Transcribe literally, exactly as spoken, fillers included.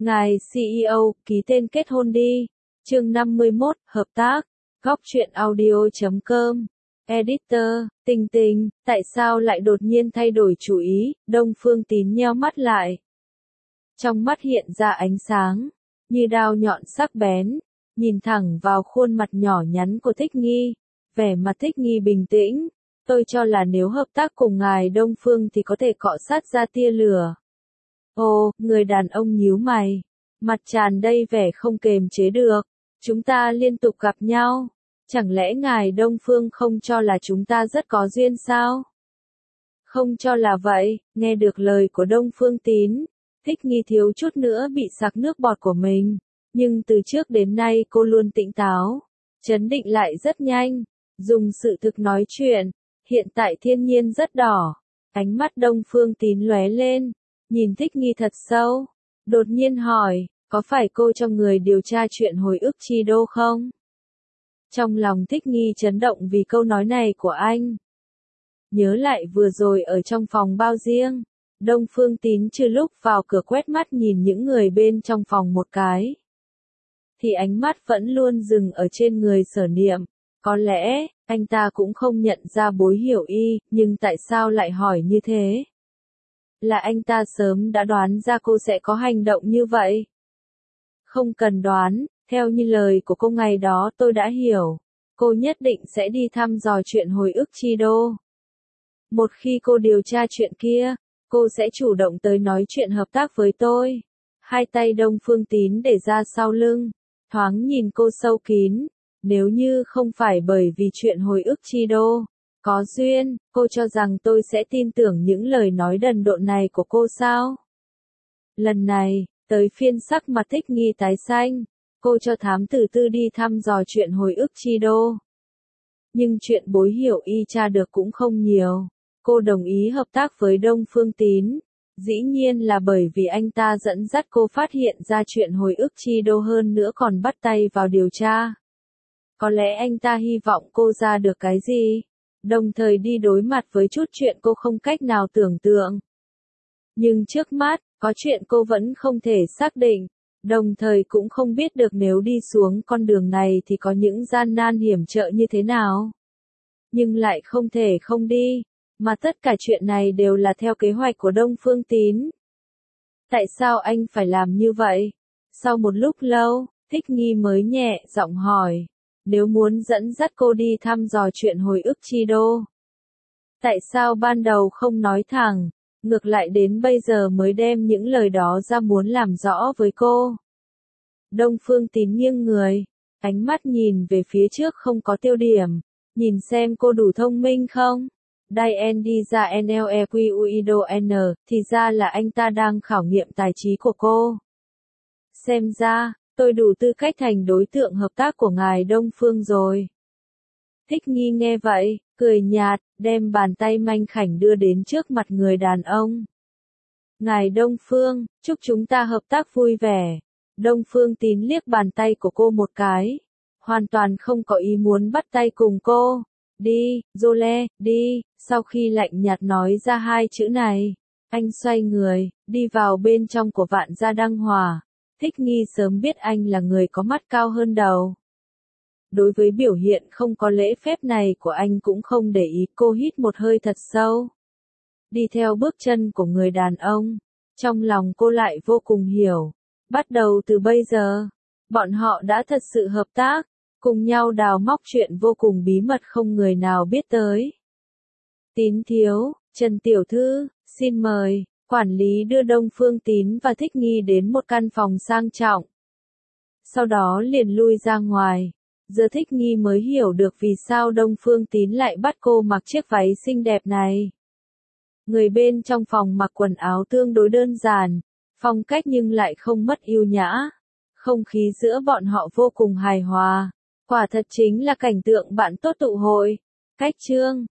Ngài xê e ô, ký tên kết hôn đi. Chương năm mươi mốt, hợp tác. Góc truyện audio chấm com. Editor, Tình Tình, tại sao lại đột nhiên thay đổi chủ ý? Đông Phương Tín nheo mắt lại. Trong mắt hiện ra ánh sáng, như đao nhọn sắc bén, nhìn thẳng vào khuôn mặt nhỏ nhắn của Thích Nghi. Vẻ mặt Thích Nghi bình tĩnh. Tôi cho là nếu hợp tác cùng ngài Đông Phương thì có thể cọ sát ra tia lửa. Ồ, người đàn ông nhíu mày, mặt tràn đầy vẻ không kềm chế được. Chúng ta liên tục gặp nhau, chẳng lẽ ngài Đông Phương không cho là chúng ta rất có duyên sao? Không cho là vậy. Nghe được lời của Đông Phương Tín, Thích Nghi thiếu chút nữa bị sặc nước bọt của mình, nhưng từ trước đến nay cô luôn tỉnh táo, trấn định lại rất nhanh, dùng sự thực nói chuyện. Hiện tại thiên nhiên rất đỏ, ánh mắt Đông Phương Tín lóe lên, nhìn Thích Nghi thật sâu, đột nhiên hỏi, có phải cô cho người điều tra chuyện hồi ức Chi Đô không? Trong lòng Thích Nghi chấn động vì câu nói này của anh. Nhớ lại vừa rồi ở trong phòng bao riêng, Đông Phương Tín chưa lúc vào cửa quét mắt nhìn những người bên trong phòng một cái, thì ánh mắt vẫn luôn dừng ở trên người Sở Niệm. Có lẽ, anh ta cũng không nhận ra Bối Hiểu Y, nhưng tại sao lại hỏi như thế? Là anh ta sớm đã đoán ra cô sẽ có hành động như vậy. Không cần đoán, theo như lời của cô ngày đó tôi đã hiểu. Cô nhất định sẽ đi thăm dò chuyện hồi ức Chi Đô. Một khi cô điều tra chuyện kia, cô sẽ chủ động tới nói chuyện hợp tác với tôi. Hai tay Đông Phương Tín để ra sau lưng, thoáng nhìn cô sâu kín. Nếu như không phải bởi vì chuyện hồi ức Chi Đô có duyên, cô cho rằng tôi sẽ tin tưởng những lời nói đần độn này của cô sao? Lần này, tới phiên sắc mặt Thích Nghi tái xanh, cô cho thám tử tư đi thăm dò chuyện hồi ức Chi Đô. Nhưng chuyện Bối Hiểu Y tra được cũng không nhiều. Cô đồng ý hợp tác với Đông Phương Tín, dĩ nhiên là bởi vì anh ta dẫn dắt cô phát hiện ra chuyện hồi ức Chi Đô, hơn nữa còn bắt tay vào điều tra. Có lẽ anh ta hy vọng cô ra được cái gì, đồng thời đi đối mặt với chút chuyện cô không cách nào tưởng tượng. Nhưng trước mắt, có chuyện cô vẫn không thể xác định, đồng thời cũng không biết được nếu đi xuống con đường này thì có những gian nan hiểm trở như thế nào. Nhưng lại không thể không đi, mà tất cả chuyện này đều là theo kế hoạch của Đông Phương Tín. Tại sao anh phải làm như vậy? Sau một lúc lâu, Thích Nghi mới nhẹ giọng hỏi. Nếu muốn dẫn dắt cô đi thăm dò chuyện hồi ức Chi Đô, tại sao ban đầu không nói thẳng, ngược lại đến bây giờ mới đem những lời đó ra muốn làm rõ với cô? Đông Phương Tín nghiêng người, ánh mắt nhìn về phía trước không có tiêu điểm, nhìn xem cô đủ thông minh không? Dai đi ra en lờ e quy u i đô N, thì ra là anh ta đang khảo nghiệm tài trí của cô. Xem ra, tôi đủ tư cách thành đối tượng hợp tác của ngài Đông Phương rồi. Thích Nghi nghe vậy, cười nhạt, đem bàn tay manh khảnh đưa đến trước mặt người đàn ông. Ngài Đông Phương, chúc chúng ta hợp tác vui vẻ. Đông Phương Tín liếc bàn tay của cô một cái, hoàn toàn không có ý muốn bắt tay cùng cô. Đi, Jole, đi. Sau khi lạnh nhạt nói ra hai chữ này, anh xoay người, đi vào bên trong của Vạn Gia Đăng Hòa. Thích Nghi sớm biết anh là người có mắt cao hơn đầu. Đối với biểu hiện không có lễ phép này của anh cũng không để ý. Cô hít một hơi thật sâu, đi theo bước chân của người đàn ông. Trong lòng cô lại vô cùng hiểu. Bắt đầu từ bây giờ, bọn họ đã thật sự hợp tác, cùng nhau đào móc chuyện vô cùng bí mật không người nào biết tới. Tín thiếu, Trần Tiểu Thư, xin mời. Quản lý đưa Đông Phương Tín và Thích Nghi đến một căn phòng sang trọng. Sau đó liền lui ra ngoài. Giờ Thích Nghi mới hiểu được vì sao Đông Phương Tín lại bắt cô mặc chiếc váy xinh đẹp này. Người bên trong phòng mặc quần áo tương đối đơn giản, phong cách nhưng lại không mất yêu nhã. Không khí giữa bọn họ vô cùng hài hòa. Quả thật chính là cảnh tượng bạn tốt tụ hội. Cách chương,